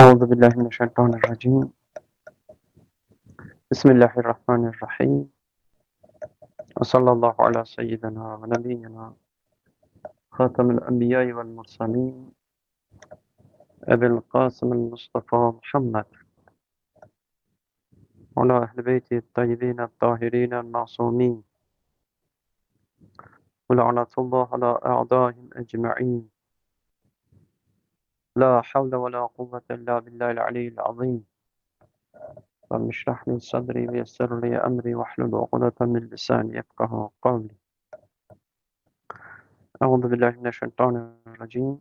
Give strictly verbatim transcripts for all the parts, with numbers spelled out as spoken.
أعوذ بالله من الشيطان الرجيم. بسم الله الرحمن الرحيم. وصلى الله على سيدنا ونبينا خاتم الأنبياء والمرسلين أبي القاسم المصطفى محمد وعلى أهل بيته الطيبين الطاهرين المعصومين ولعنة الله على أعدائهم أجمعين. لا حول ولا قوة إلا بالله العلي العظيم. رب اشرح لي صدري ويسر لي أمري واحلل عقدة من لساني يفقهوا قولي. أعوذ بالله من الشيطان الرجيم.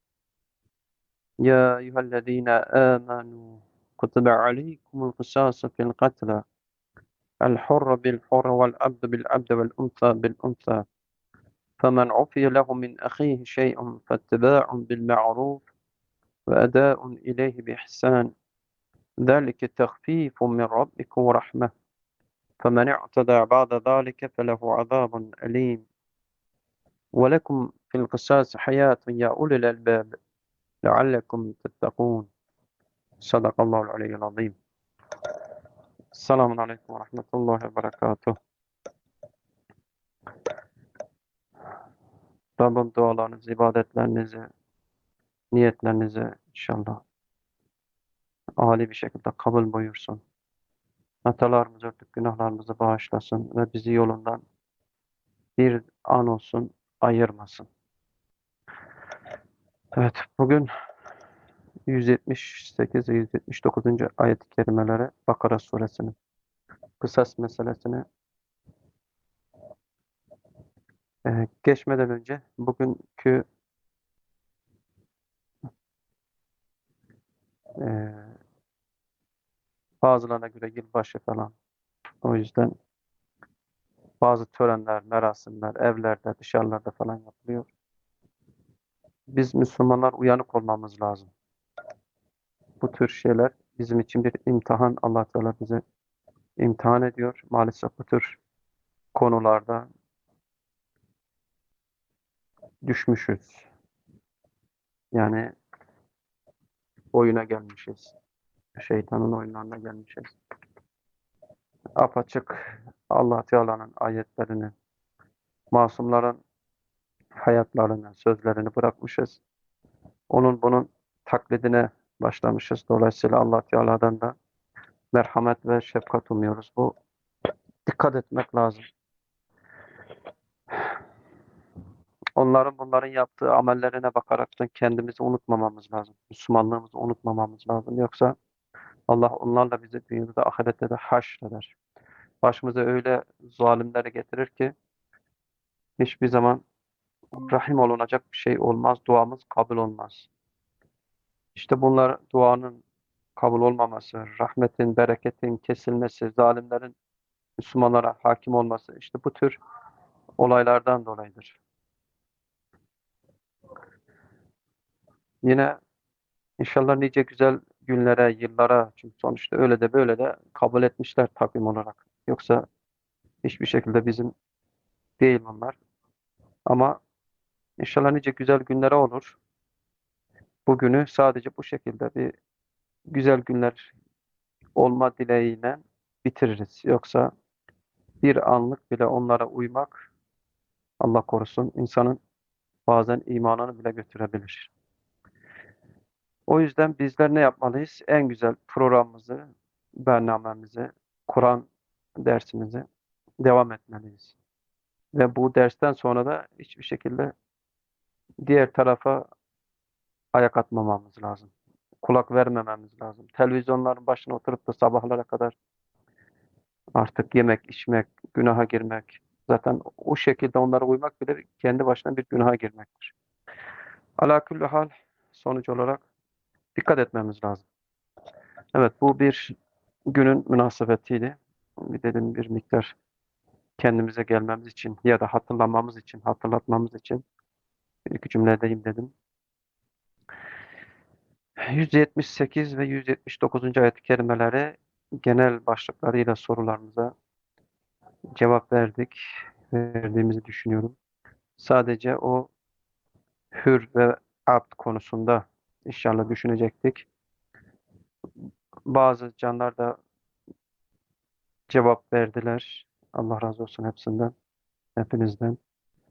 يا أيها الذين آمنوا كتب عليكم القصاص في القتلى الحر بالحر والعبد بالعبد والأنثى بالأنثى فمن عفي له من أخيه شيء فاتباع بالمعروف وأداء إليه بإحسان ذلك تخفيف من ربكم ورحمة فمن اعتدى بعد ذلك فله عذاب أليم ولكم في القصاص حياة يا أولي الألباب لعلكم تتقون. صدق الله العلي العظيم. Selamun Aleyküm ve Rahmetullahi ve Berekatuhu. Rabbim dualarınızı, ibadetlerinizi, niyetlerinizi inşallah âli bir şekilde kabul buyursun. Hatalarımızı örtüp günahlarımızı bağışlasın ve bizi yolundan bir an olsun ayırmasın. Evet, bugün yüz yetmiş sekiz ve yüz yetmiş dokuzuncu ayet-i kerimelere Bakara suresinin kısas meselesini e, geçmeden önce bugünkü e, bazılarına göre yılbaşı falan, o yüzden bazı törenler, merasimler, evlerde, dışarılarda falan yapılıyor. Biz Müslümanlar uyanık olmamız lazım. Bu tür şeyler bizim için bir imtihan. Allah Teala bizi imtihan ediyor. Maalesef bu tür konularda düşmüşüz. Yani oyuna gelmişiz. Şeytanın oyunlarına gelmişiz. Apaçık Allah Teala'nın ayetlerini, masumların hayatlarını, sözlerini bırakmışız. Onun bunun taklidine başlamışız. Dolayısıyla Allah Teala'dan da merhamet ve şefkat umuyoruz. Bu dikkat etmek lazım. Onların bunların yaptığı amellerine bakaraktan kendimizi unutmamamız lazım. Müslümanlığımızı unutmamamız lazım. Yoksa Allah onlarla bizi dünyada ahirette de haşreder. Başımıza öyle zalimleri getirir ki hiçbir zaman rahim olunacak bir şey olmaz. Duamız kabul olmaz. İşte bunlar duanın kabul olmaması, rahmetin, bereketin kesilmesi, zalimlerin Müslümanlara hakim olması, işte bu tür olaylardan dolayıdır. Yine İnşallah nice güzel günlere, yıllara, çünkü sonuçta öyle de böyle de kabul etmişler takvim olarak. Yoksa hiçbir şekilde bizim değil bunlar. Ama inşallah nice güzel günlere olur. Bugünü sadece bu şekilde bir güzel günler olma dileğiyle bitiririz. Yoksa bir anlık bile onlara uymak, Allah korusun, insanın bazen imanını bile götürebilir. O yüzden bizler ne yapmalıyız? En güzel programımızı, bernamemizi, Kur'an dersimizi devam etmeliyiz. Ve bu dersten sonra da hiçbir şekilde diğer tarafa ayak atmamamız lazım. Kulak vermememiz lazım. Televizyonların başına oturup da sabahlara kadar artık yemek, içmek, günaha girmek. Zaten o şekilde onlara uymak bile kendi başına bir günaha girmektir. Ala kulli hal, sonuç olarak dikkat etmemiz lazım. Evet, bu bir günün münasebetiydi. Bir dedim bir miktar kendimize gelmemiz için ya da hatırlamamız için, hatırlatmamız için bir iki cümle edeyim dedim. yüz yetmiş sekiz ve yüz yetmiş dokuzuncu ayet-i kerimeleri genel başlıklarıyla sorularımıza cevap verdik, verdiğimizi düşünüyorum. Sadece o hür ve abd konusunda inşallah düşünecektik. Bazı canlar da cevap verdiler. Allah razı olsun hepsinden, hepinizden.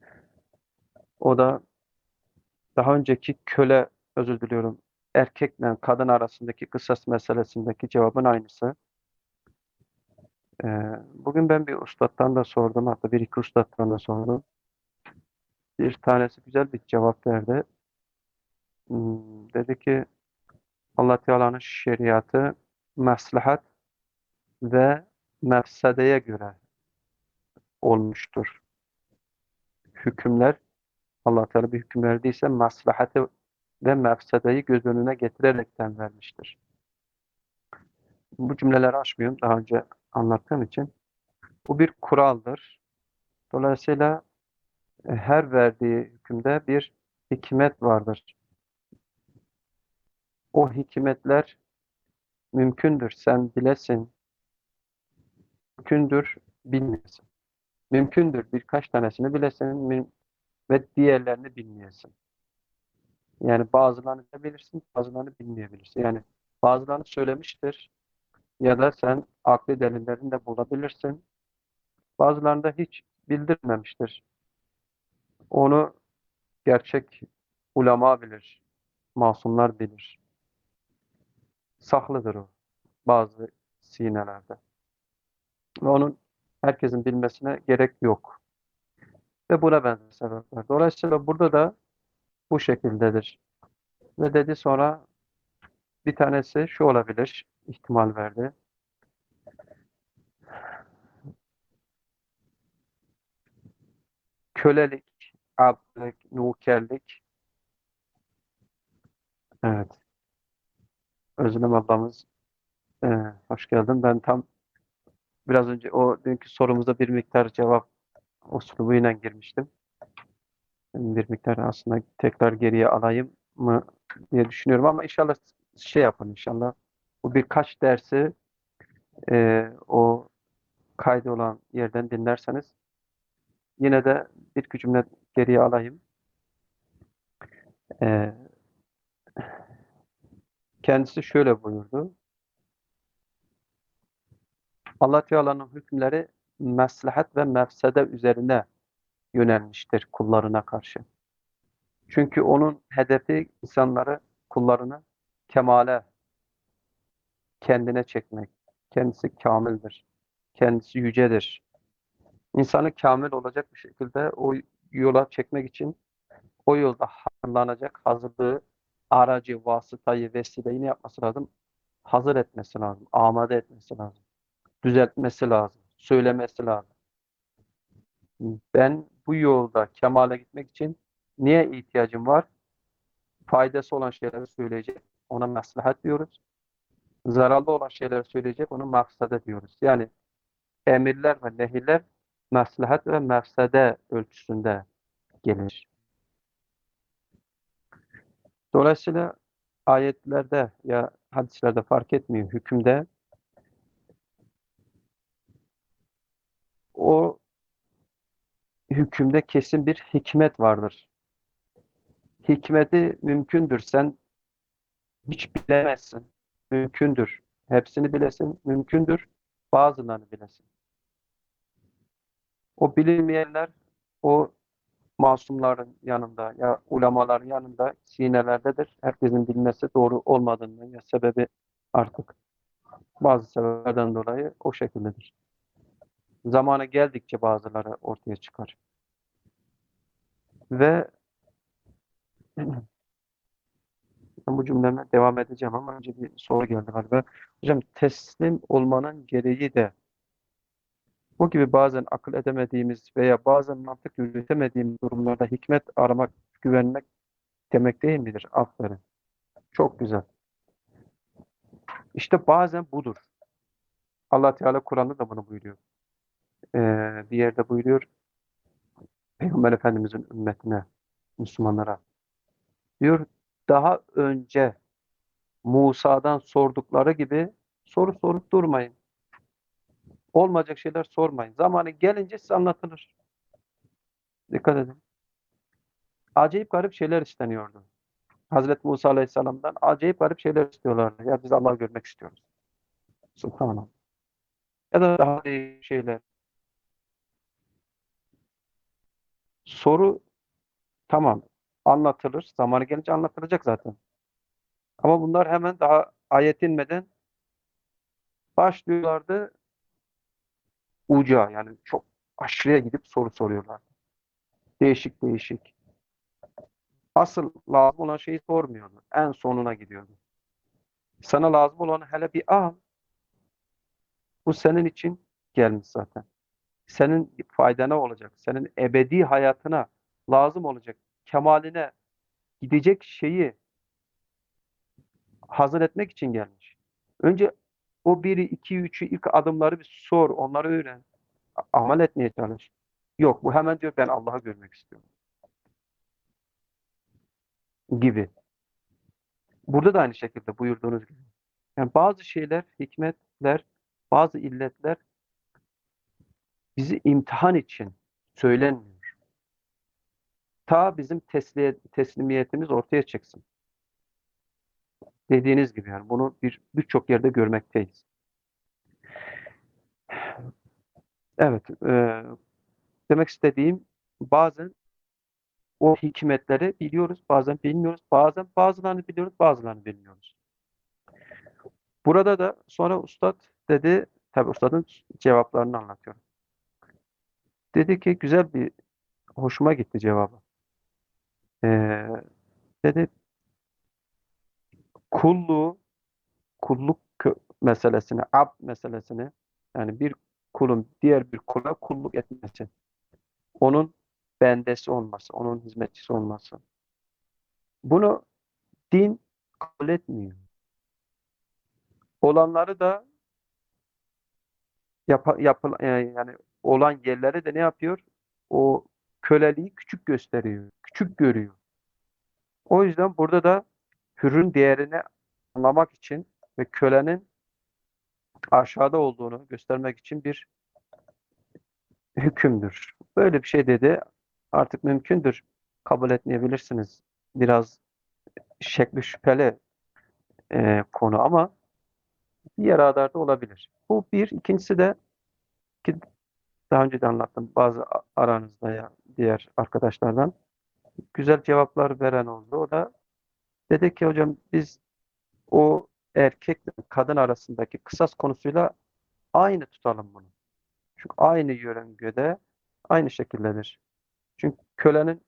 O da daha önceki köle, özür diliyorum, erkekle kadın arasındaki kısas meselesindeki cevabın aynısı. Ee, bugün ben bir ustadtan da sordum, hatta bir iki ustadtan da sordum. Bir tanesi güzel bir cevap verdi. Hmm, dedi ki Allah Teala'nın şeriatı maslahat ve mefsedeye göre olmuştur. Hükümler, Allah Teala bir hüküm verdiyse maslahatı ve mefsedeyi göz önüne getirerekten vermiştir. Bu cümleleri açmıyorum daha önce anlattığım için. Bu bir kuraldır. Dolayısıyla e, her verdiği hükümde bir hikmet vardır. O hikmetler mümkündür sen bilesin, mümkündür bilmeyesin. Mümkündür birkaç tanesini bilesin müm- ve diğerlerini bilmeyesin. Yani bazılarını da bilirsin, bazılarını bilmeyebilirsin. Yani bazılarını söylemiştir ya da sen akli delillerini de bulabilirsin. Bazılarını da hiç bildirmemiştir. Onu gerçek ulema bilir, masumlar bilir. Saklıdır o bazı sinelerde. Ve onun herkesin bilmesine gerek yok. Ve buna benzer sebepler. Dolayısıyla burada da bu şekildedir. Ve dedi sonra bir tanesi şu olabilir, ihtimal verdi. Kölelik, abdlik, nûkerlik. Evet, Özlem ablamız e, hoş geldin. Ben tam biraz önce o dünkü sorumuza bir miktar cevap uslubuyla girmiştim. Bir miktar aslında tekrar geriye alayım mı diye düşünüyorum ama inşallah şey yapın inşallah. Bu birkaç dersi e, o kaydı olan yerden dinlerseniz yine de bir iki cümle geriye alayım. E, kendisi şöyle buyurdu. Allah Teala'nın hükümleri maslahat ve mefsede üzerine yönelmiştir kullarına karşı. Çünkü onun hedefi insanları, kullarını kemale, kendine çekmek. Kendisi kamildir. Kendisi yücedir. İnsanı kamil olacak bir şekilde o yola çekmek için o yolda hazırlanacak hazırlığı, aracı, vasıtayı, vesileyi ne yapması lazım? Hazır etmesi lazım. Amade etmesi lazım. Düzeltmesi lazım. Söylemesi lazım. Ben bu yolda kemale gitmek için niye ihtiyacım var? Faydası olan şeyleri söyleyecek. Ona maslahat diyoruz. Zararlı olan şeyleri söyleyecek. Ona mafsade diyoruz. Yani emirler ve nehirler maslahat ve mafsade ölçüsünde gelir. Dolayısıyla ayetlerde ya hadislerde fark etmiyor. Hükümde o hükümde kesin bir hikmet vardır. Hikmeti mümkündür. Sen hiç bilemezsin. Mümkündür. Hepsini bilesin. Mümkündür. Bazılarını bilesin. O bilinmeyenler o masumların yanında ya ulemaların yanında sinelerdedir. Herkesin bilmesi doğru olmadığından ya sebebi artık bazı sebeplerden dolayı o şekildedir. Zamanı geldikçe bazıları ortaya çıkar. Ve ben bu cümleme devam edeceğim ama önce bir soru geldi galiba. Hocam teslim olmanın gereği de bu gibi bazen akıl edemediğimiz veya bazen mantık yürütemediğimiz durumlarda hikmet aramak, güvenmek demek değil midir? Aferin. Çok güzel. İşte bazen budur. Allah Teala Kur'an'da da bunu buyuruyor. Ee, bir yerde buyuruyor Peygamber Efendimiz'in ümmetine, Müslümanlara. Diyor daha önce Musa'dan sordukları gibi soru sorup durmayın. Olmayacak şeyler sormayın. Zamanı gelince size anlatılır. Dikkat edin. Acayip garip şeyler isteniyordu. Hazreti Musa Aleyhisselam'dan acayip garip şeyler istiyorlardı. Ya biz Allah'ı görmek istiyoruz. Subhanallah. Ya da daha değişik şeyler. Soru tamam anlatılır. Zamanı gelince anlatılacak zaten. Ama bunlar hemen daha ayet inmeden başlıyorlardı uca yani çok aşırıya gidip soru soruyorlar. Değişik değişik. Asıl lazım olan şeyi sormuyordu. En sonuna gidiyordu. Sana lazım olanı hele bir al. Bu senin için gelmiş zaten. Senin faydana olacak. Senin ebedi hayatına lazım olacak. Kemaline gidecek şeyi hazır etmek için gelmiş. Önce o biri, iki, üçü ilk adımları bir sor. Onları öğren. A- Amel etmeye çalış. Yok bu hemen diyor ben Allah'ı görmek istiyorum gibi. Burada da aynı şekilde buyurduğunuz gibi. Yani bazı şeyler, hikmetler, bazı illetler bizi imtihan için söylenmiyor. Ta bizim tesliye, teslimiyetimiz ortaya çıksın. Dediğiniz gibi yani bunu bir birçok yerde görmekteyiz. Evet, e, demek istediğim bazen o hikmetleri biliyoruz, bazen bilmiyoruz, bazen bazılarını biliyoruz, bazılarını bilmiyoruz. Burada da sonra ustad dedi, tabii ustadın cevaplarını anlatıyorum. Dedi ki güzel bir, hoşuma gitti cevabı. Ee, dedi kulluğu, kulluk kö- meselesini, abd meselesini, yani bir kulun diğer bir kula kulluk etmesi, onun bendesi olması, onun hizmetçisi olması. Bunu din kabul etmiyor. Olanları da yap, yapıl, yani yani olan yerleri de ne yapıyor? O köleliği küçük gösteriyor, küçük görüyor. O yüzden burada da hürün değerini anlamak için ve kölenin aşağıda olduğunu göstermek için bir hükümdür. Böyle bir şey dedi. Artık mümkündür. Kabul etmeyebilirsiniz. Biraz şekli şüpheli e, konu ama diğer ağlarda olabilir. Bu bir. İkincisi de ki daha önce de anlattım bazı a- aranızda ya diğer arkadaşlardan güzel cevaplar veren oldu. O da dedi ki hocam biz o erkekle kadın arasındaki kısas konusuyla aynı tutalım bunu. Çünkü aynı yörüngede aynı şekildedir. Çünkü kölenin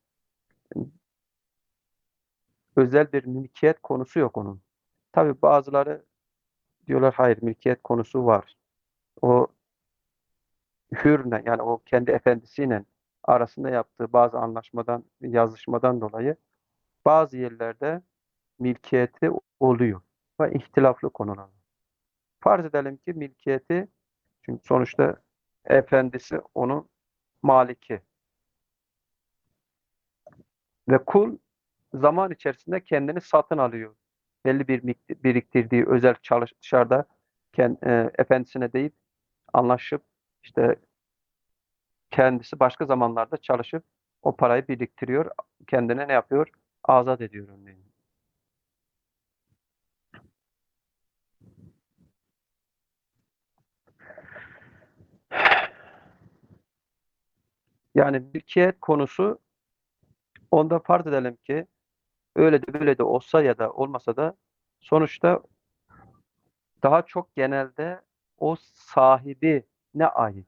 özel bir mülkiyet konusu yok onun. Tabii bazıları diyorlar hayır mülkiyet konusu var. O hürle yani o kendi efendisiyle arasında yaptığı bazı anlaşmadan, yazışmadan dolayı bazı yerlerde mülkiyeti oluyor ve ihtilaflı konular. Farz edelim ki mülkiyeti çünkü sonuçta efendisi onun maliki ve kul zaman içerisinde kendini satın alıyor. Belli bir miktar biriktirdiği özel çalış dışarıda kend, e, efendisine deyip anlaşıp işte kendisi başka zamanlarda çalışıp o parayı biriktiriyor. Kendine ne yapıyor? Azat ediyor örneğin. Yani mülkiyet konusu onda farz edelim ki öyle de böyle de olsa ya da olmasa da sonuçta daha çok genelde o sahibi ne ait.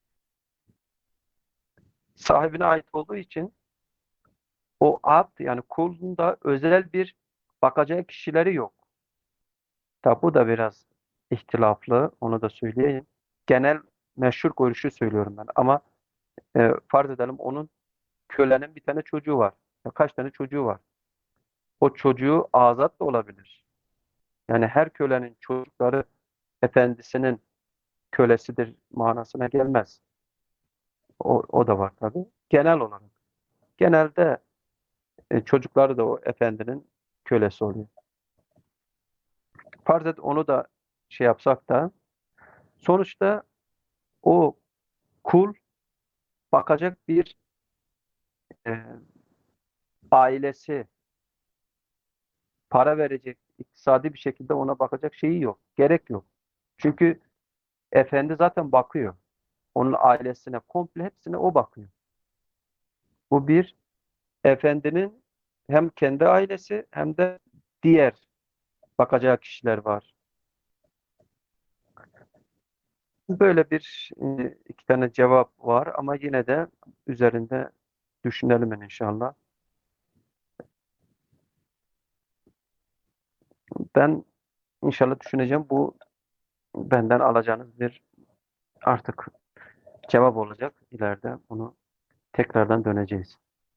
Sahibine ait olduğu için o abd yani kulun da özel bir bakacağı kişileri yok. Tabi bu da biraz ihtilaflı, onu da söyleyeyim. Genel meşhur görüşü söylüyorum ben. Ama e, farz edelim onun kölenin bir tane çocuğu var. Ya kaç tane çocuğu var? O çocuğu azat da olabilir. Yani her kölenin çocukları efendisinin kölesidir manasına gelmez. O, o da var tabii. Genel olarak. Genelde e, çocukları da o efendinin kölesi oluyor. Farz et onu da şey yapsak da sonuçta o kul bakacak bir e, ailesi para verecek, iktisadi bir şekilde ona bakacak şeyi yok. Gerek yok. Çünkü efendi zaten bakıyor. Onun ailesine komple hepsine o bakıyor. Bu bir efendinin hem kendi ailesi hem de diğer bakacağı kişiler var. Böyle bir e, iki tane cevap var ama yine de üzerinde düşünelim inşallah. Ben inşallah düşüneceğim. Bu benden alacağınız bir artık cevap olacak. İleride bunu tekrardan döneceğiz.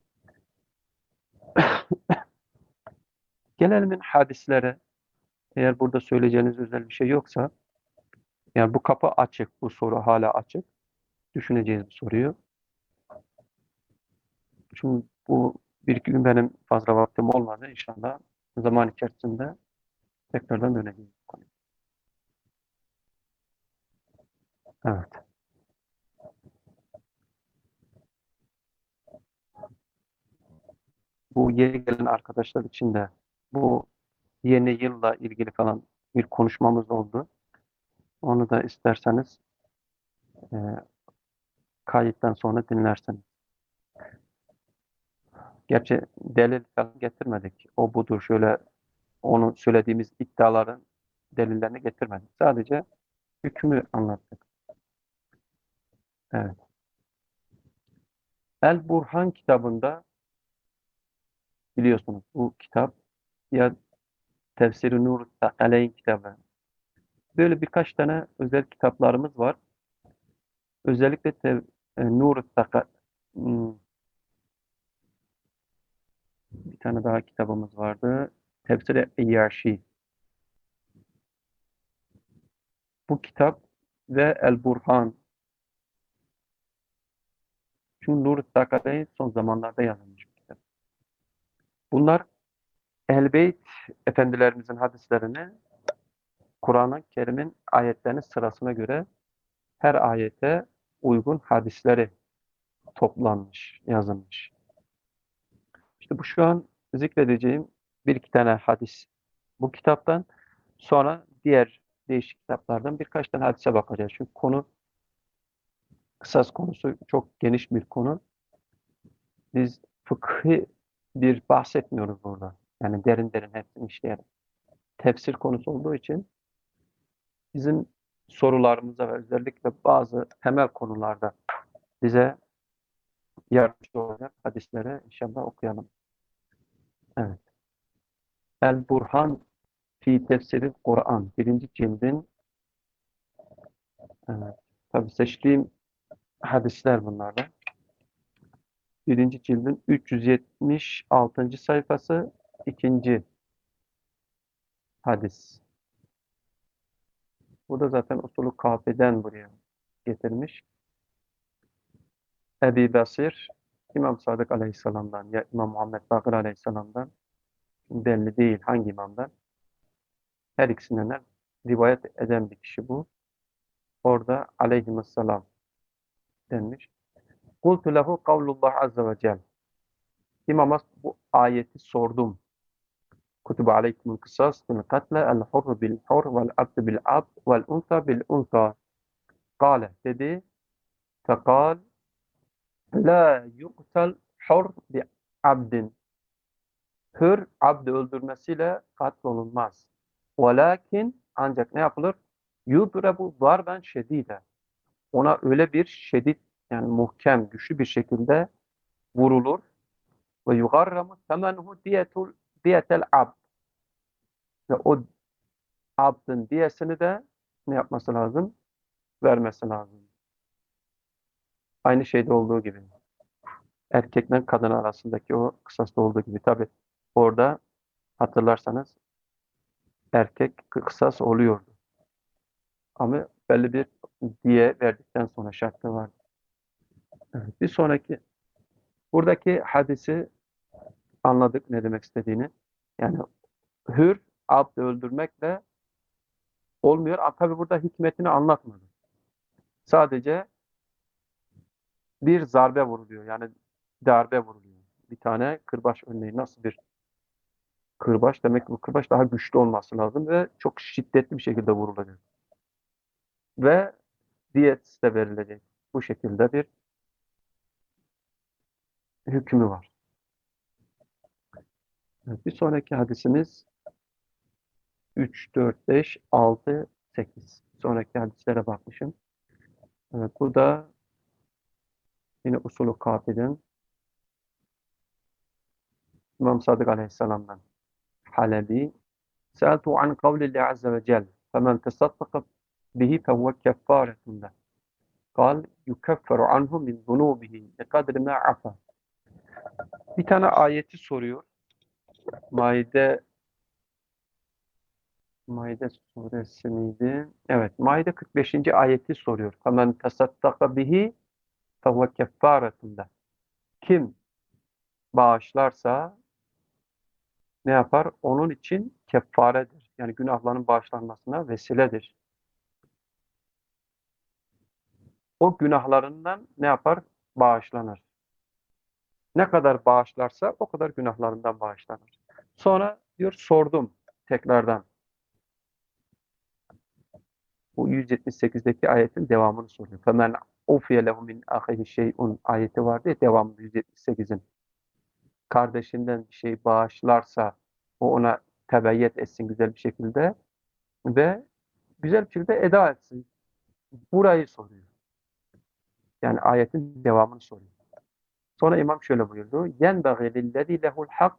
Gelelim hadislere. Eğer burada söyleyeceğiniz özel bir şey yoksa, yani bu kapı açık, bu soru hala açık. Düşüneceğiz bu soruyu. Çünkü bu bir iki gün benim fazla vaktim olmadı. İnşallah zaman içerisinde tekrardan döneceğiz. Evet. Bu yeni gelen arkadaşlar için de bu yeni yılla ilgili falan bir konuşmamız oldu. Onu da isterseniz e, kayıttan sonra dinlersiniz. Gerçi delil falan getirmedik. O budur şöyle onu söylediğimiz iddiaların delillerini getirmedik. Sadece hükmü anlattık. Evet. El Burhan kitabında biliyorsunuz bu kitap ya Tefsir-i Nur Sakaleyn kitabı. Böyle birkaç tane özel kitaplarımız var. Özellikle tev, e, Nur Saka hmm, bir tane daha kitabımız vardı. Tefsir-i İyyaşi. Bu kitap ve El Burhan. Çünkü Nur Sakaleyn son zamanlarda yazılmış bir kitap. Bunlar Ehl-i efendilerimizin hadislerini Kur'an-ı Kerim'in ayetlerinin sırasına göre her ayete uygun hadisleri toplanmış, yazılmış. İşte bu şu an zikredeceğim bir iki tane hadis bu kitaptan, sonra diğer değişik kitaplardan birkaç tane hadise bakacağız. Çünkü konu kısas konusu çok geniş bir konu. Biz fıkhi bir bahsetmiyoruz burada. Yani derin derin hepsini işleyelim. Tefsir konusu olduğu için bizim sorularımıza ve özellikle bazı temel konularda bize yardımcı olacak hadisleri inşallah okuyalım. Evet. El Burhan fi tefsiri Kur'an. Birinci cildin, evet, tabii seçtiğim hadisler bunlardan. Birinci cildin üç yüz yetmiş altıncı sayfası, ikinci hadis. Bu da zaten usulü kafeden buraya getirmiş. Ebi Basir, İmam Sadık Aleyhisselam'dan ya İmam Muhammed Bakır Aleyhisselam'dan, belli değil hangi imamdan. Her ikisinden de rivayet eden bir kişi bu. Orada aleyhisselam denmiş. Kultu lehu kavlullah azze ve cel. İmama bu ayeti sordum. Kutibe aleykumul kısas fil katle el hurr bil hurr vel abd bil abd vel unsa bil unsa. Kale dedi. Fekal la yuktel hurr bi abdin. Hür abdi öldürmesiyle katlolunmaz. Velakin ancak ne yapılır? Yudrebu darben şedide. Ona öyle bir şiddet, yani muhkem, güçlü bir şekilde vurulur. Ve yugarramu temenhu diyetul diyetel abd. Ve o abdın diyesini de ne yapması lazım? Vermesi lazım. Aynı şeyde olduğu gibi. Erkekle kadın arasındaki o kısasta olduğu gibi. Tabi orada hatırlarsanız erkek kısas oluyordu. Ama belli bir diye verdikten sonra şartı var. Evet. Bir sonraki buradaki hadisi anladık ne demek istediğini. Yani hür abd öldürmekle olmuyor. Tabi burada hikmetini anlatmadı. Sadece bir zarbe vuruluyor. Yani darbe vuruluyor. Bir tane kırbaç örneği. Nasıl bir kırbaç? Demek ki bu kırbaç daha güçlü olması lazım ve çok şiddetli bir şekilde vurulacak. ve diyet de verilecek. Bu şekilde bir hükmü var. Evet, bir sonraki hadisimiz üç, dört, beş, altı, sekiz. Sonraki hadislere bakmışım. Evet, bu da yine usulü kafirden İmam Sadık Aleyhisselam'dan. Halebi. Sa'altu an kavlillahi azze ve celle. Femen tesaddaka bihi fehuve keffaretun leh. Kal yukefferu anhu min zunubihi bi kadri ma afa. Bir tane ayeti soruyor. Maide Maide suresi miydi? Evet, Maide kırk beşinci ayeti soruyor. Femen tesaddaka bihi fehuve keffaretun leh. Kim bağışlarsa ne yapar? Onun için keffaredir. Yani günahların bağışlanmasına vesiledir. O günahlarından ne yapar? Bağışlanır. Ne kadar bağışlarsa o kadar günahlarından bağışlanır. Sonra diyor sordum tekrardan. Bu yüz yetmiş sekizdeki ayetin devamını soruyor. فَمَنْ اُفْيَ لَهُ مِنْ اَخِهِ شَيْءٌ ayeti vardı ya devamlı yüz yetmiş sekizin. Kardeşinden bir şey bağışlarsa o ona tebeyyet etsin güzel bir şekilde ve güzel bir şekilde eda etsin. Burayı soruyor. Yani ayetin devamını soruyor. Sonra imam şöyle buyurdu. يَنْبَغِي لِلَّذ۪ي لَهُ الْحَقِّ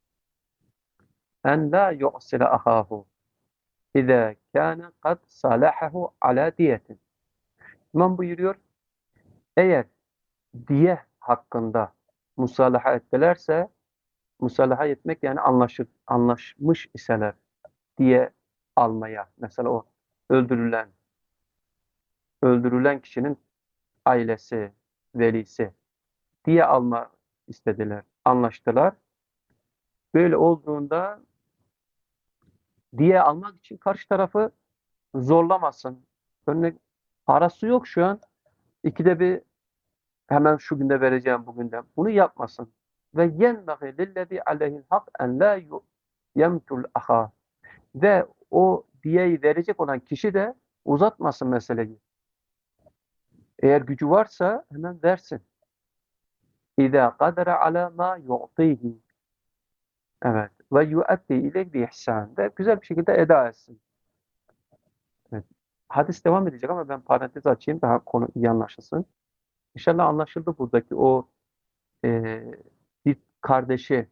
اَنْ لَا يُعْسِلَ أَخَاهُ اِذَا كَانَ قَدْ صَالَحَهُ عَلَى دِيَةٍ. İmam buyuruyor, eğer diye hakkında musalaha ettilerse, musalaha etmek yani anlaşır, anlaşmış iseler diye almaya. Mesela o öldürülen, öldürülen kişinin ailesi, velisi diye alma istediler, anlaştılar. Böyle olduğunda diye almak için karşı tarafı zorlamasın. Örnek parası yok şu an. İkide bir hemen şu günde vereceğim bugünden. Bunu yapmasın. Ve yenbagî lillezî aleyhil hak en lâ yemtul ahâ. Ve o diyeyi verecek olan kişi de uzatmasın meseleyi. Eğer gücü varsa hemen versin. İzâ kadere alâ mâ yu'tîhî. Evet. Ve yu'addi ileyh bi ihsân. Ve güzel bir şekilde eda etsin. Evet. Hadis devam edecek ama ben parantez açayım daha konu iyi anlaşılsın. İnşallah anlaşıldı buradaki o e, bir kardeşi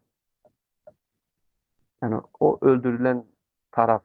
yani o öldürülen taraf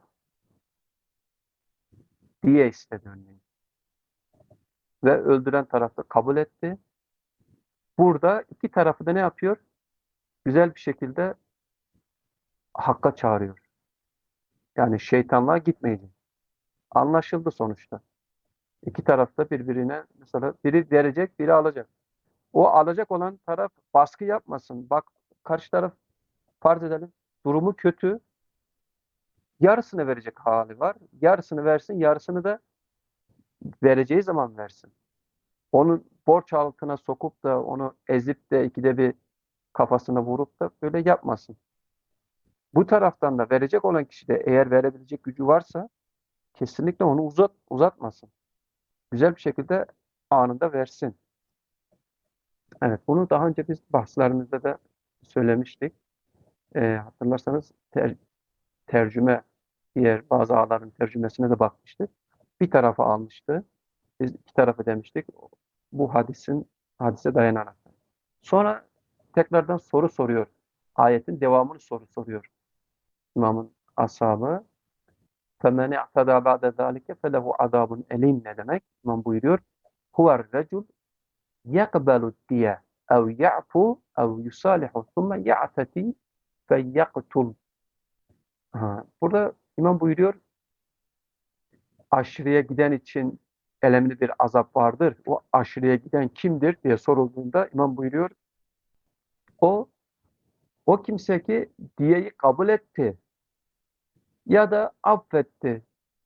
diye istedi örneğin. Ve öldüren taraf da kabul etti. Burada iki tarafı da ne yapıyor? Güzel bir şekilde hakka çağırıyor. Yani şeytanlığa gitmeyecek. Anlaşıldı sonuçta. İki taraf da birbirine mesela biri verecek, biri alacak. O alacak olan taraf baskı yapmasın. Bak karşı taraf farz edelim durumu kötü. Yarısını verecek hali var. Yarısını versin, yarısını da vereceği zaman versin. Onu borç altına sokup da onu ezip de ikide bir kafasına vurup da böyle yapmasın. Bu taraftan da verecek olan kişi de eğer verebilecek gücü varsa kesinlikle onu uzat uzatmasın. Güzel bir şekilde anında versin. Evet, bunu daha önce biz bahslerimizde de söylemiştik. Ee, hatırlarsanız ter, tercüme, diğer bazı ağların tercümesine de bakmıştık. Bir tarafa almıştı. Biz iki tarafı demiştik. Bu hadisin hadise dayanarak. Sonra tekrardan soru soruyor. Ayetin devamını soru soruyor. İmamın ashabı. فَمَنْ اَعْتَدَى بَعْدَ ذَٰلِكَ فَلَهُ عَذَابٌ اَلِيمٌ ne demek? İmam buyuruyor. هُوَ الرَّجُلُ يَقْبَلُ الدِّيَةَ اَوْ يَعْفُوا اَوْ يُصَالِحُ ثُمَّ يَعْتَدِي فَيَقْتُلُ. Ha, burada İmam buyuruyor, aşırıya giden için elemli bir azap vardır. O aşırıya giden kimdir diye sorulduğunda İmam buyuruyor, o o kimse ki diyeyi kabul etti ya da affetti,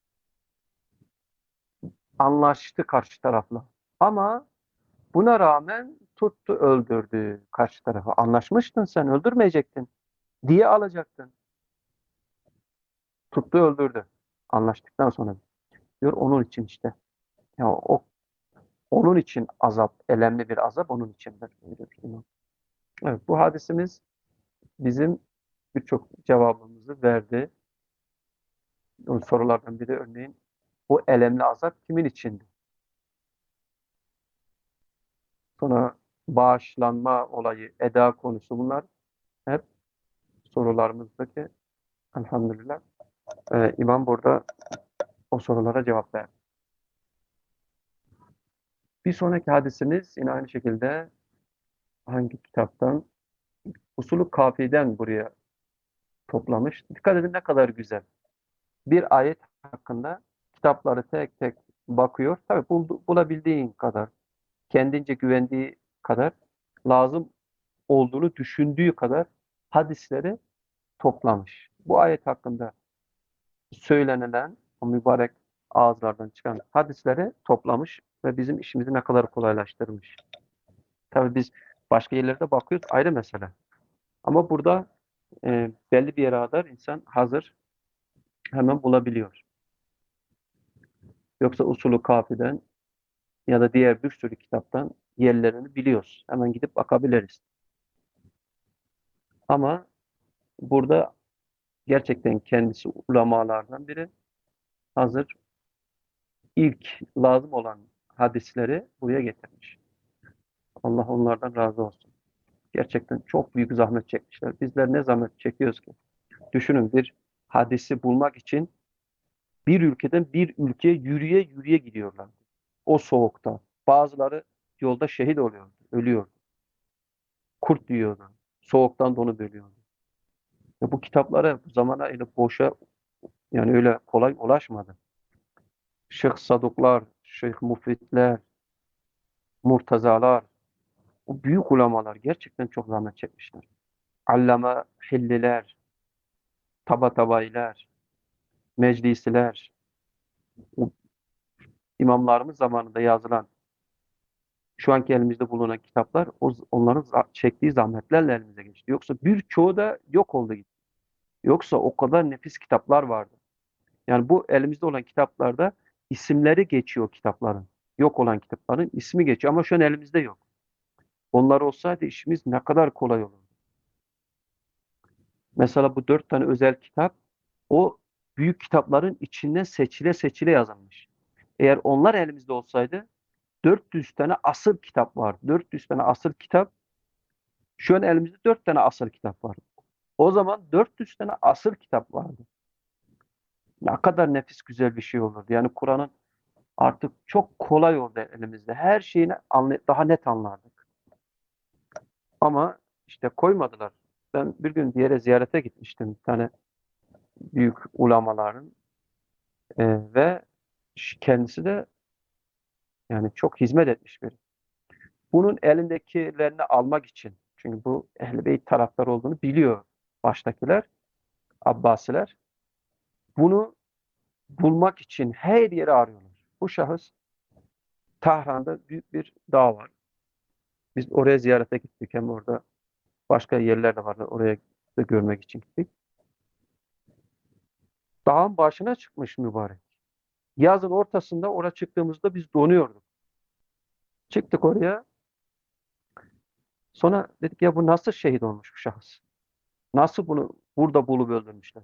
anlaştı karşı tarafla. Ama buna rağmen tuttu öldürdü karşı tarafı. Anlaşmıştın sen öldürmeyecektin. Diye alacaktın. Tuttu öldürdü. Anlaştıktan sonra diyor onun için işte. Ya o onun için azap, elemli bir azap onun içindir. buyuruyor İmam. Evet, bu hadisimiz bizim birçok cevabımızı verdi. O sorulardan biri örneğin bu elemli azap kimin içindi? Sonra bağışlanma olayı, eda konusu bunlar hep sorularımızdaki elhamdülillah. Ee, İmam burada o sorulara cevap verdi. Bir sonraki hadisimiz yine aynı şekilde hangi kitaptan? Usulü Kafi'den buraya toplamış. Dikkat edin ne kadar güzel. Bir ayet hakkında kitapları tek tek bakıyor. Tabii buldu, bulabildiğin kadar, kendince güvendiği kadar, lazım olduğunu düşündüğü kadar hadisleri toplamış. Bu ayet hakkında söylenilen o mübarek ağızlardan çıkan hadisleri toplamış ve bizim işimizi ne kadar kolaylaştırmış. Tabii biz başka yerlerde bakıyoruz ayrı mesele. Ama burada e, belli bir yere kadar insan hazır hemen bulabiliyor. Yoksa usulü kafiden ya da diğer bir sürü kitaptan yerlerini biliyoruz. Hemen gidip bakabiliriz. Ama burada gerçekten kendisi ulemalardan biri hazır ilk lazım olan hadisleri buraya getirmiş. Allah onlardan razı olsun. Gerçekten çok büyük zahmet çekmişler. Bizler ne zahmet çekiyoruz ki? Düşünün bir hadisi bulmak için bir ülkeden bir ülkeye yürüye yürüye gidiyorlar. O soğukta. Bazıları yolda şehit oluyordu, ölüyordu. Kurt yiyordu. Soğuktan donup ölüyordu. Ya bu kitaplara bu zamana öyle boşa yani öyle kolay ulaşmadı. Şeyh Saduklar, Şeyh Mufitler, Murtazalar, o büyük ulemalar gerçekten çok zahmet çekmişler. Allame Hilliler, Tabatabayiler, Meclisiler, o imamlarımız zamanında yazılan, şu anki elimizde bulunan kitaplar o, onların za- çektiği zahmetlerle elimize geçti. Yoksa birçoğu da yok oldu gitti. Yoksa o kadar nefis kitaplar vardı. Yani bu elimizde olan kitaplarda isimleri geçiyor kitapların. Yok olan kitapların ismi geçiyor ama şu an elimizde yok. Onlar olsaydı işimiz ne kadar kolay olurdu. Mesela bu dört tane özel kitap o büyük kitapların içinden seçile seçile yazılmış. Eğer onlar elimizde olsaydı dört yüz tane asır kitap var. dört yüz tane asır kitap. Şu an elimizde dört tane asır kitap var. O zaman dört yüz tane asır kitap vardı. Ne kadar nefis güzel bir şey olurdu. Yani Kur'an'ın artık çok kolay oldu elimizde. Her şeyini anlay daha net anlardık. Ama işte koymadılar. Ben bir gün bir yere ziyarete gitmiştim. Bir tane büyük ulamaların e, ve kendisi de yani çok hizmet etmiş biri. Bunun elindekilerini almak için çünkü bu Ehl-i Beyt taraftarı olduğunu biliyor baştakiler, Abbasiler. Bunu bulmak için her yeri arıyorlar. Bu şahıs Tahran'da büyük bir dağ var. Biz oraya ziyarete gittik. Hem orada başka yerler de vardı. Oraya da görmek için gittik. Dağın başına çıkmış mübarek. Yazın ortasında oraya çıktığımızda biz donuyorduk. Çıktık oraya. Sonra dedik ya bu nasıl şehit olmuş bu şahıs? Nasıl bunu burada bulup öldürmüşler?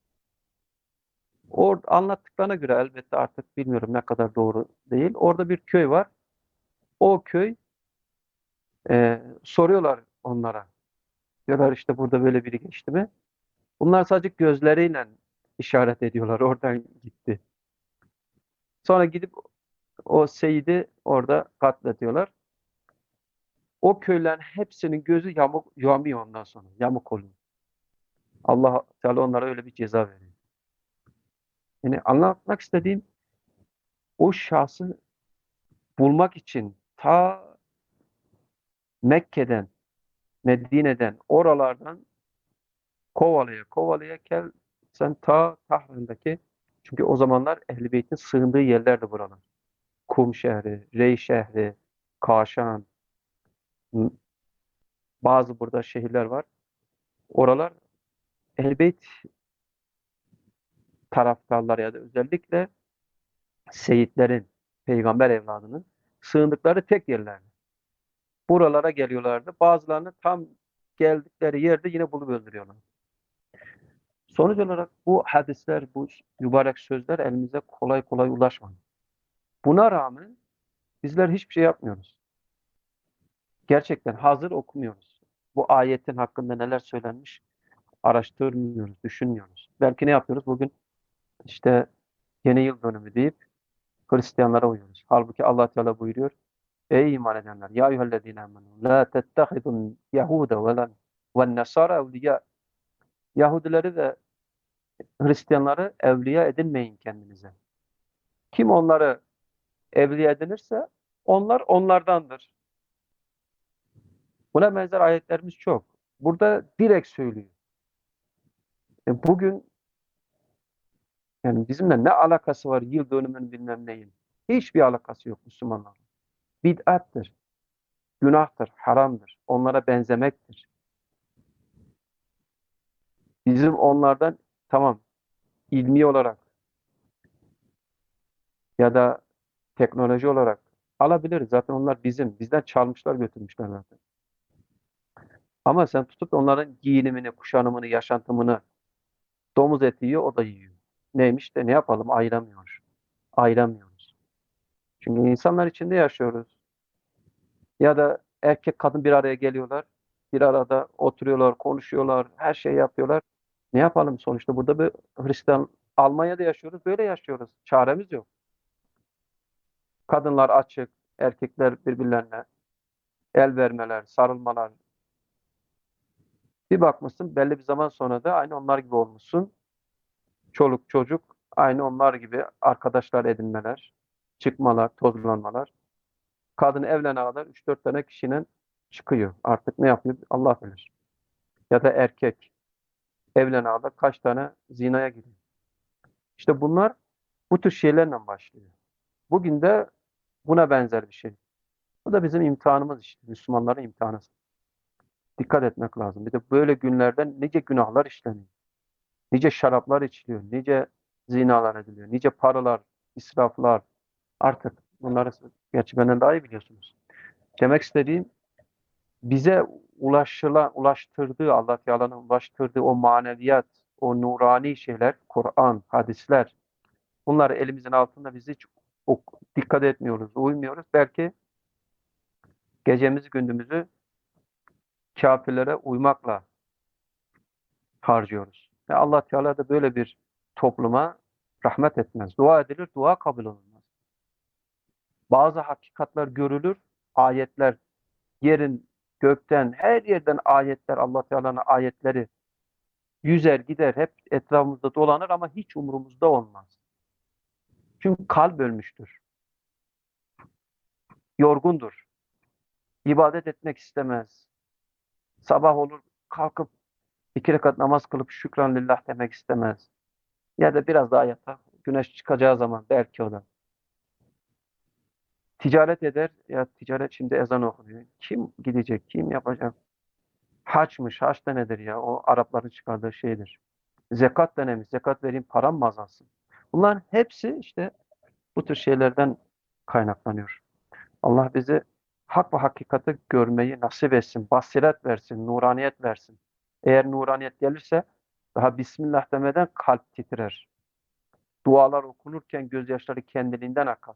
Or anlattıklarına göre elbette artık bilmiyorum ne kadar doğru değil. Orada bir köy var. O köy e, soruyorlar onlara. Diyorlar işte burada böyle biri geçti mi? Bunlar sadece gözleriyle işaret ediyorlar. Oradan gitti. Sonra gidip o Seyit'i orada katlediyorlar. O köylerin hepsinin gözü yamuk, yamıyor ondan sonra. Yamuk oluyor. Allah Teala onlara öyle bir ceza veriyor. Yani anlatmak istediğim o şahsı bulmak için ta Mekke'den, Medine'den, oralardan kovalaya kovalaya gel sen ta Tahran'daki çünkü o zamanlar Ehl-i Beyt'in sığındığı yerler de buralar. Kum şehri, Rey şehri, Kaşan, bazı burada şehirler var. Oralar Ehl-i Beyt taraftarları ya da özellikle seyitlerin, peygamber evladının sığındıkları tek yerlerdi. Buralara geliyorlardı. Bazılarını tam geldikleri yerde yine bulup öldürüyorlar. Sonuç olarak bu hadisler, bu mübarek sözler elimize kolay kolay ulaşmadı. Buna rağmen bizler hiçbir şey yapmıyoruz. Gerçekten hazır okumuyoruz. Bu ayetin hakkında neler söylenmiş araştırmıyoruz, düşünmüyoruz. Belki ne yapıyoruz? Bugün işte yeni yıl dönümü deyip Hristiyanlara uyuyoruz. Halbuki Allah Teala buyuruyor. Ey iman edenler! Ya eyyühellezine amenu la tettehidun Yahude ve ve Nasara evliya. Yahudileri ve Hristiyanları evliya edinmeyin kendinize. Kim onları evliya edinirse onlar onlardandır. Buna benzer ayetlerimiz çok. Burada direkt söylüyor. E bugün yani bizimle ne alakası var yıl dönümünün bilmem neyin? Hiçbir alakası yok Müslümanlar. Bid'attır, günahtır, haramdır. Onlara benzemektir. Bizim onlardan tamam ilmi olarak ya da teknoloji olarak alabiliriz. Zaten onlar bizim. Bizden çalmışlar götürmüşler zaten. Ama sen tutup onların giyinimini, kuşanımını, yaşantımını domuz eti yiyor, o da yiyor. Neymiş de ne yapalım? Ayıramıyoruz. Ayıramıyoruz. Çünkü insanlar içinde yaşıyoruz. Ya da erkek kadın bir araya geliyorlar. Bir arada oturuyorlar, konuşuyorlar, her şeyi yapıyorlar. Ne yapalım sonuçta? Burada bir Hristiyan Almanya'da yaşıyoruz, böyle yaşıyoruz. Çaremiz yok. Kadınlar açık, erkekler birbirlerine el vermeler, sarılmalar. Bir bakmışsın belli bir zaman sonra da aynı onlar gibi olmuşsun. Çoluk çocuk aynı onlar gibi arkadaşlar edinmeler, çıkmalar, tozlanmalar. Kadın evlenene kadar üç dört tane kişinin çıkıyor. Artık ne yapıyor? Allah bilir. Ya da erkek evlenene kadar kaç tane zinaya giriyor. İşte bunlar bu tür şeylerle başlıyor. Bugün de buna benzer bir şey. Bu da bizim imtihanımız işte. Müslümanların imtihanı. Dikkat etmek lazım. Bir de böyle günlerden nice günahlar işleniyor. Nice şaraplar içiliyor. Nice zinalar ediliyor. Nice paralar, israflar. Artık bunları gerçi benden daha iyi biliyorsunuz. Demek istediğim bize ulaşılan, ulaştırdığı, Allah Teala'nın ulaştırdığı o maneviyat, o nurani şeyler, Kur'an, hadisler, bunlar elimizin altında biz hiç ok- dikkat etmiyoruz, uymuyoruz. Belki gecemizi gündüzümüzü kafirlere uymakla harcıyoruz. Ve Allah Teala da böyle bir topluma rahmet etmez. Dua edilir, dua kabul olunmaz. Bazı hakikatler görülür, ayetler, yerin, gökten, her yerden ayetler, Allah Teala'nın ayetleri yüzer gider, hep etrafımızda dolanır ama hiç umurumuzda olmaz. Çünkü kalp ölmüştür, yorgundur, ibadet etmek istemez. Sabah olur kalkıp iki rekat namaz kılıp şükran lillah demek istemez. Ya da biraz daha yatar, güneş çıkacağı zaman belki o da. Ticaret eder, ya ticaret şimdi ezan okunuyor. Kim gidecek, kim yapacak? Haçmış, haç da nedir ya? O Arapların çıkardığı şeydir. Zekat da neymiş? Zekat vereyim param mı azalsın? Bunların hepsi işte bu tür şeylerden kaynaklanıyor. Allah bizi hak ve hakikati görmeyi nasip etsin, basiret versin, nuraniyet versin. Eğer nuraniyet gelirse daha Bismillah demeden kalp titrer. Dualar okunurken gözyaşları kendiliğinden akar.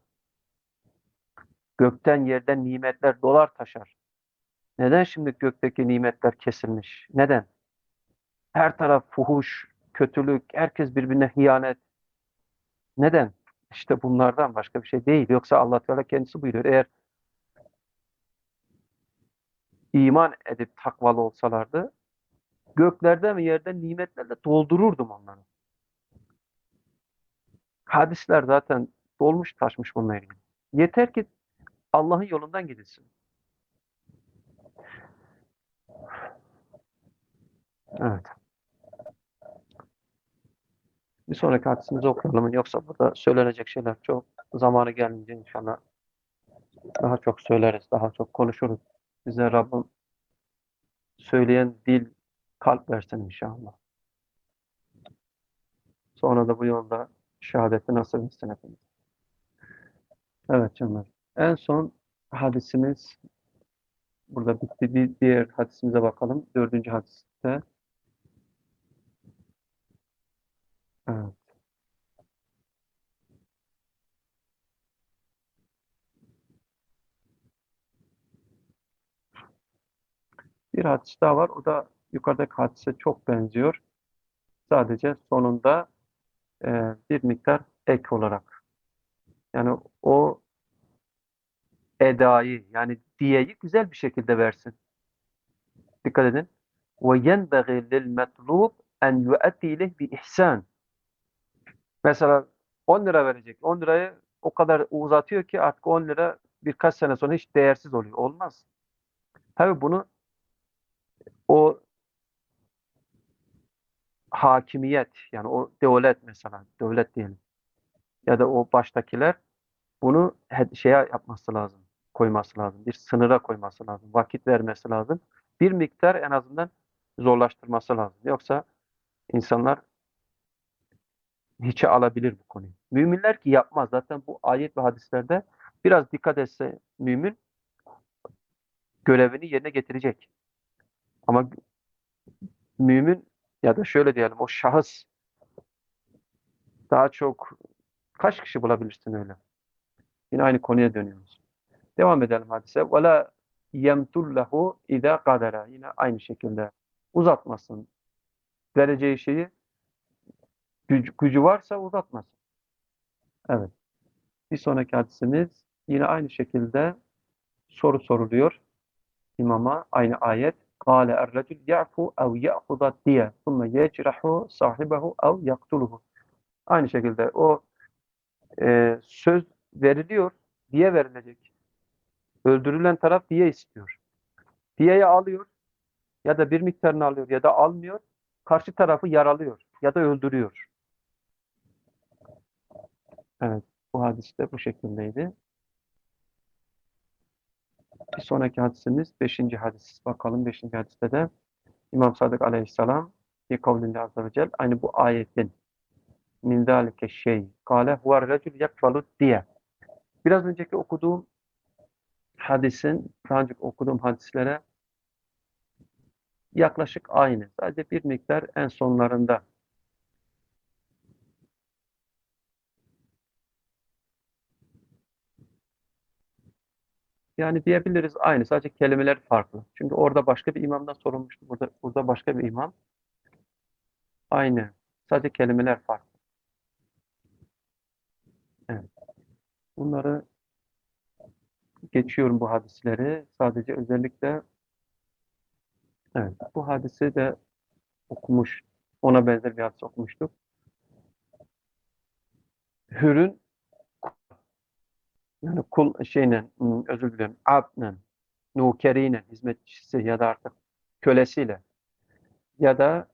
Gökten yerden nimetler dolar taşar. Neden şimdi gökteki nimetler kesilmiş? Neden? Her taraf fuhuş, kötülük, herkes birbirine hıyanet. Neden? İşte bunlardan başka bir şey değil. Yoksa Allah Teala kendisi buyuruyor. Eğer iman edip takvalı olsalardı göklerden ve yerden nimetlerle doldururdum onları. Hadisler zaten dolmuş taşmış bununla ilgili. Yeter ki Allah'ın yolundan gidilsin. Evet. Bir sonraki hadisimizi okuyalım. Yoksa burada söylenecek şeyler çok. Zamanı gelince inşallah daha çok söyleriz, daha çok konuşuruz. Bize Rabbim söyleyen dil, kalp versin inşallah. Sonra da bu yolda şehadeti nasip etsin hepimiz. Evet canlar. En son hadisimiz burada bitti. Bir diğer hadisimize bakalım. Dördüncü hadiste. Evet. Bir hadis daha var. O da yukarıdaki hadise çok benziyor. Sadece sonunda e, bir miktar ek olarak. Yani o edayı yani diyeyi güzel bir şekilde versin. Dikkat edin. وَيَنْبَغِي لِلْمَطْلُوبِ أَنْ يُؤَدِّي إِلَيْهِ بِإِحْسَانٍ. Mesela on lira verecek. on lirayı o kadar uzatıyor ki artık on lira birkaç sene sonra hiç değersiz oluyor. Olmaz. Tabii bunu o hakimiyet yani o devlet mesela devlet diyelim ya da o baştakiler bunu he- şeye yapması lazım. Koyması lazım. Bir sınıra koyması lazım. Vakit vermesi lazım. Bir miktar en azından zorlaştırması lazım. Yoksa insanlar hiçe alabilir bu konuyu. Müminler ki yapmaz. Zaten bu ayet ve hadislerde biraz dikkat etse mümin görevini yerine getirecek. Ama mümin ya da şöyle diyelim o şahıs daha çok kaç kişi bulabilirsin öyle? Yine aynı konuya dönüyoruz. Devam edelim hadise. وَلَا يَمْتُلَّهُ اِذَا قَدَرَ. Yine aynı şekilde uzatmasın. Vereceği şeyi gücü, gücü varsa uzatmasın. Evet. Bir sonraki hadisimiz yine aynı şekilde soru soruluyor imama. Aynı ayet. قَالَ الرَّجُلْ يَعْفُ اَوْ يَأْخُذَ الدِّيَ ثُمَّ يَجْرَحُ صَاحِبَهُ اَوْ يَقْتُلُهُ. Aynı şekilde o e, söz veriliyor, diye verilecek. Öldürülen taraf diye istiyor. Diyeyi alıyor ya da bir miktarını alıyor ya da almıyor. Karşı tarafı yaralıyor ya da öldürüyor. Evet, bu hadis de bu şekildeydi. Bir sonraki hadisimiz beşinci hadis. Bakalım beşinci hadiste de İmam Sadık Aleyhisselam bir kavlinde azze ve celle aynı bu ayetin min zâlike şey kâle huve recül yakfalu diye. Biraz önceki okuduğum hadisin, daha önce okuduğum hadislere yaklaşık aynı. Sadece bir miktar en sonlarında. Yani diyebiliriz aynı. Sadece kelimeler farklı. Çünkü orada başka bir imamdan sorulmuştu. Burada, burada başka bir imam. Aynı. Sadece kelimeler farklı. Evet. Bunları geçiyorum bu hadisleri. Sadece özellikle evet, bu hadisi de okumuş. Ona benzer bir hadis okumuştuk. Hürün yani kul şeyle hmm, özür dilerim. Abdle, nukeriyle, hizmetçisi ya da artık kölesiyle ya da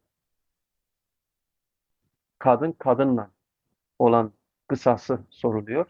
kadın kadınla olan kısası soruluyor.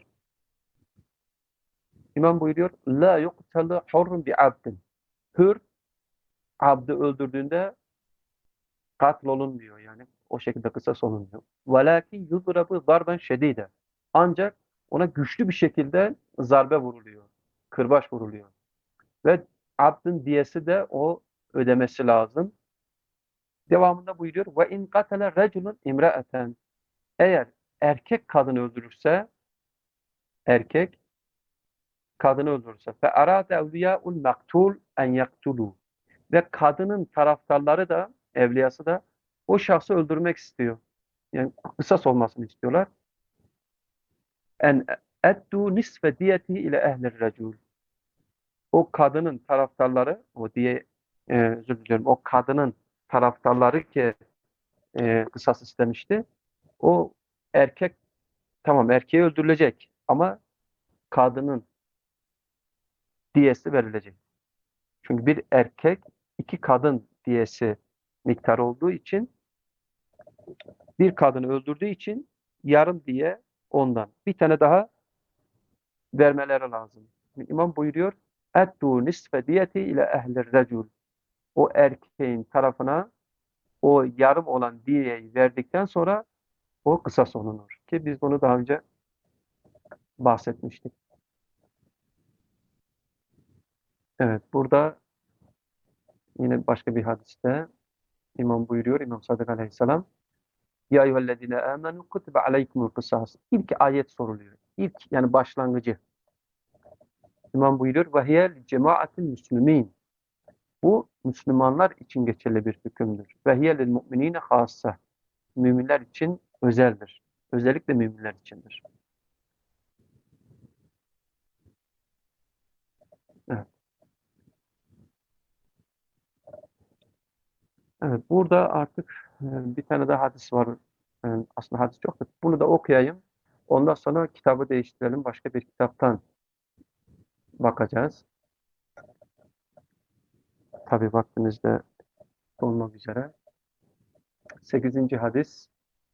İmam buyuruyor, la yuqtalu hurrun bi abdin. Hür, abdi öldürdüğünde katlolunmuyor yani. O şekilde kısas olunmuyor. Velakin yudrabu darben şedide. Ancak ona güçlü bir şekilde zarbe vuruluyor. Kırbaç vuruluyor. Ve abdin diyesi de o ödemesi lazım. Devamında buyuruyor, ve in katale reculun imraeten. Eğer erkek kadını öldürürse, erkek kadını öldürürse, fe arade evliyaul maktul en yaktulu. Ve kadının taraftarları da, evliyası da o şahsı öldürmek istiyor. Yani kısas olmasını istiyorlar. En ettu nisfe diyeti ile ehlir recul. O kadının taraftarları, o diye e, özür diliyorum, o kadının taraftarları ki e, kısas istemişti. O erkek tamam erkeği öldürülecek ama kadının diyesi verilecek. Çünkü bir erkek iki kadın diyesi miktarı olduğu için bir kadını öldürdüğü için yarım diye ondan. Bir tane daha vermeleri lazım. İmam buyuruyor ettu nisfe diyeti ile ehlir recul. O erkeğin tarafına o yarım olan diyeyi verdikten sonra o kısas olunur. Ki biz bunu daha önce bahsetmiştik. Evet, burada yine başka bir hadiste İmam buyuruyor, İmam Sadık Aleyhisselam, Ya eyyühellezine amenu kutibe aleykumul kısas. İlk ayet soruluyor. İlk yani başlangıcı. İmam buyuruyor, ve hiye li cemaatil müslümin. Bu Müslümanlar için geçerli bir hükümdür. Ve hiye lil mu'minine hassa. Müminler için özeldir. Özellikle müminler içindir. Evet. Evet, burada artık e, bir tane daha hadis var. E, aslında hadis çok da. Bunu da okuyayım. Ondan sonra kitabı değiştirelim. Başka bir kitaptan bakacağız. Tabii vaktimizde olmak üzere. Sekizinci hadis.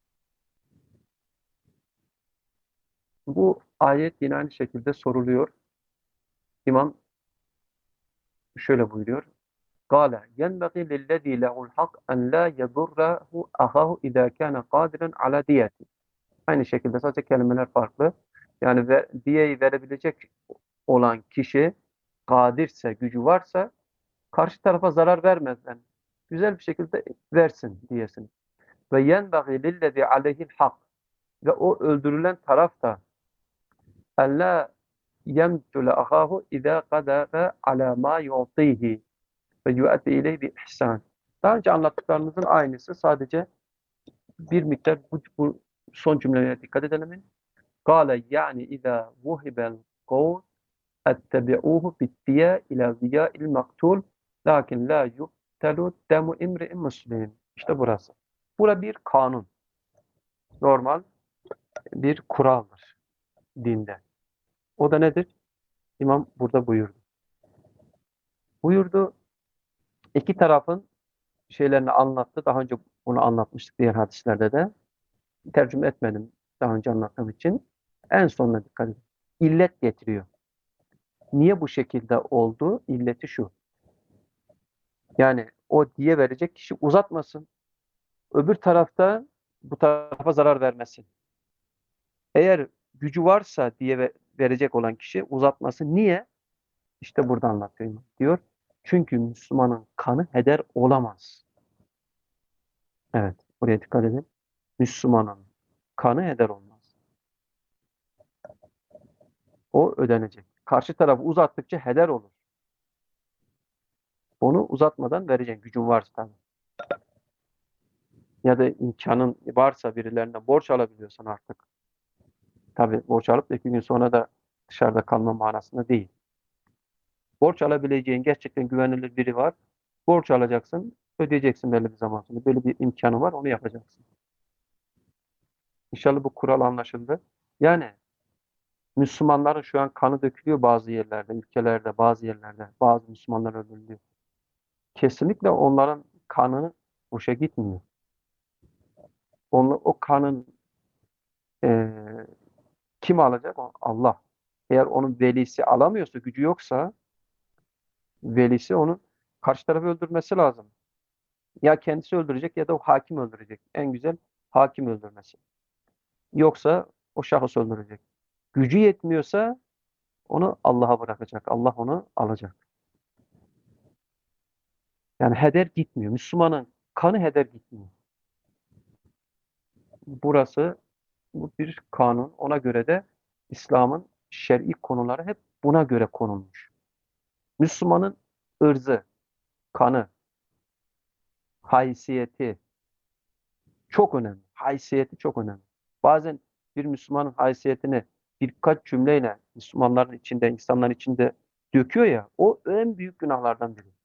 Bu ayet yine aynı şekilde soruluyor. İmam şöyle buyuruyor. Kâle yenbagî lillezî lehul hak en lâ yedurrahu ahâhu izâ kâne kâdiren alâ diyeti. Aynı şekilde sadece kelimeler farklı. Yani ve, diyeyi verebilecek olan kişi kadirse, gücü varsa karşı tarafa zarar vermezden güzel bir şekilde versin diyesin. Ve yenbagî lillezî aleyhil hak, ve o öldürülen taraf da en lâ yemtule ahâhu izâ kadâre alâ mâ yu'tîhî ve yu'addi ileyhi bi ihsan. Daha önce anlattıklarımızın aynısı, sadece bir miktar bu, bu son cümleye dikkat edelim. Kâle yani izâ vuhibel kavl ettebi'ûhu bittiye ila ziyâ'il maktul lakin la yuqtelu demu imri'in muslim. İşte burası. Bura bir kanun. Normal bir kuraldır dinde. O da nedir? İmam burada buyurdu. Buyurdu, iki tarafın şeylerini anlattı. Daha önce bunu anlatmıştık diğer hadislerde de. Tercüme etmedim daha önce anlattığım için. En sonuna dikkat edin. İllet getiriyor. Niye bu şekilde oldu? İlleti şu. Yani o diye verecek kişi uzatmasın. Öbür tarafta bu tarafa zarar vermesin. Eğer gücü varsa diye verecek olan kişi uzatması. Niye? İşte burada anlatıyor. Diyor. Çünkü Müslümanın kanı heder olamaz. Evet. Buraya dikkat edin. Müslümanın kanı heder olmaz. O ödenecek. Karşı tarafı uzattıkça heder olur. Onu uzatmadan vereceksin. Gücün varsa tabii. Ya da imkanın varsa, birilerinden borç alabiliyorsan artık. Tabii borç alıp da iki gün sonra da dışarıda kalma manasında değil. Borç alabileceğin gerçekten güvenilir biri var. Borç alacaksın, ödeyeceksin belli bir zaman sonra. Böyle bir imkanı var, onu yapacaksın. İnşallah bu kural anlaşıldı. Yani Müslümanların şu an kanı dökülüyor bazı yerlerde, ülkelerde, bazı yerlerde. Bazı Müslümanlar öldürülüyor. Kesinlikle onların kanı boşa gitmiyor. Onu, o kanın eee, kim alacak? O- Allah. Eğer onun velisi alamıyorsa, gücü yoksa, velisi onun karşı tarafı öldürmesi lazım. Ya kendisi öldürecek ya da o hakim öldürecek. En güzel hakim öldürmesi. Yoksa o şahıs öldürecek. Gücü yetmiyorsa onu Allah'a bırakacak. Allah onu alacak. Yani heder gitmiyor. Müslümanın kanı heder gitmiyor. Burası bu bir kanun. Ona göre de İslam'ın şer'i konuları hep buna göre konulmuş. Müslümanın ırzı, kanı, haysiyeti çok önemli. Haysiyeti çok önemli. Bazen bir Müslümanın haysiyetini birkaç cümleyle Müslümanların içinde, insanların içinde döküyor ya, o en büyük günahlardan biri.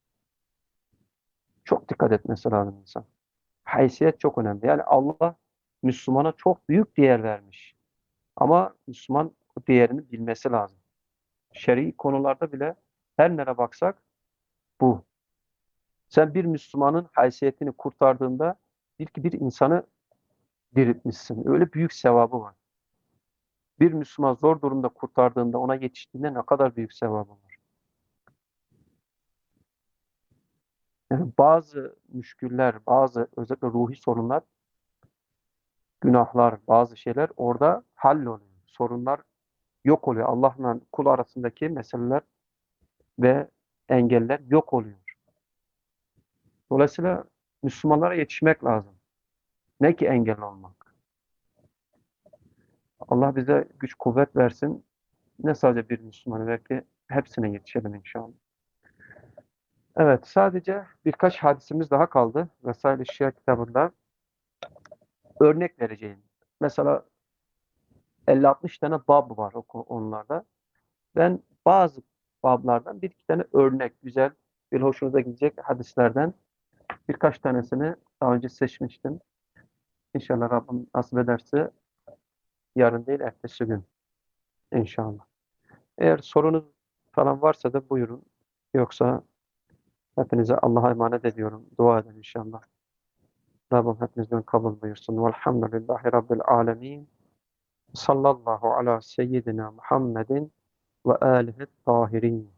Çok dikkat etmesi lazım insan. Haysiyet çok önemli. Yani Allah Müslümana çok büyük değer vermiş. Ama Müslüman o değerini bilmesi lazım. Şer'i konularda bile her nere baksak bu. Sen bir Müslümanın haysiyetini kurtardığında bir, bir insanı diriltmişsin. Öyle büyük sevabı var. Bir Müslüman zor durumda kurtardığında, ona yetiştiğinde ne kadar büyük sevabı var. Yani bazı müşküller, bazı özellikle ruhi sorunlar, günahlar, bazı şeyler orada halloluyor. Sorunlar yok oluyor. Allah'la kul arasındaki meseleler ve engeller yok oluyor. Dolayısıyla Müslümanlara yetişmek lazım. Ne ki engel olmak. Allah bize güç kuvvet versin. Ne sadece bir Müslümanı, belki hepsine yetişelim inşallah. Evet, sadece birkaç hadisimiz daha kaldı. Vesail-i Şia kitabında örnek vereceğim. Mesela elli altmış tane bab var o ko- onlarda. Ben bazı bablardan bir iki tane örnek, güzel, bir hoşunuza gidecek hadislerden birkaç tanesini daha önce seçmiştim. İnşallah Rabbim nasip ederse yarın değil, ertesi gün inşallah. Eğer sorunuz falan varsa da buyurun. Yoksa hepinize Allah'a emanet ediyorum. Dua edin inşallah. Rabbim hepinizden kabul buyursun. Velhamdülillahi Rabbil alemin. Sallallahu ala seyyidina Muhammedin ve alihi tahirin.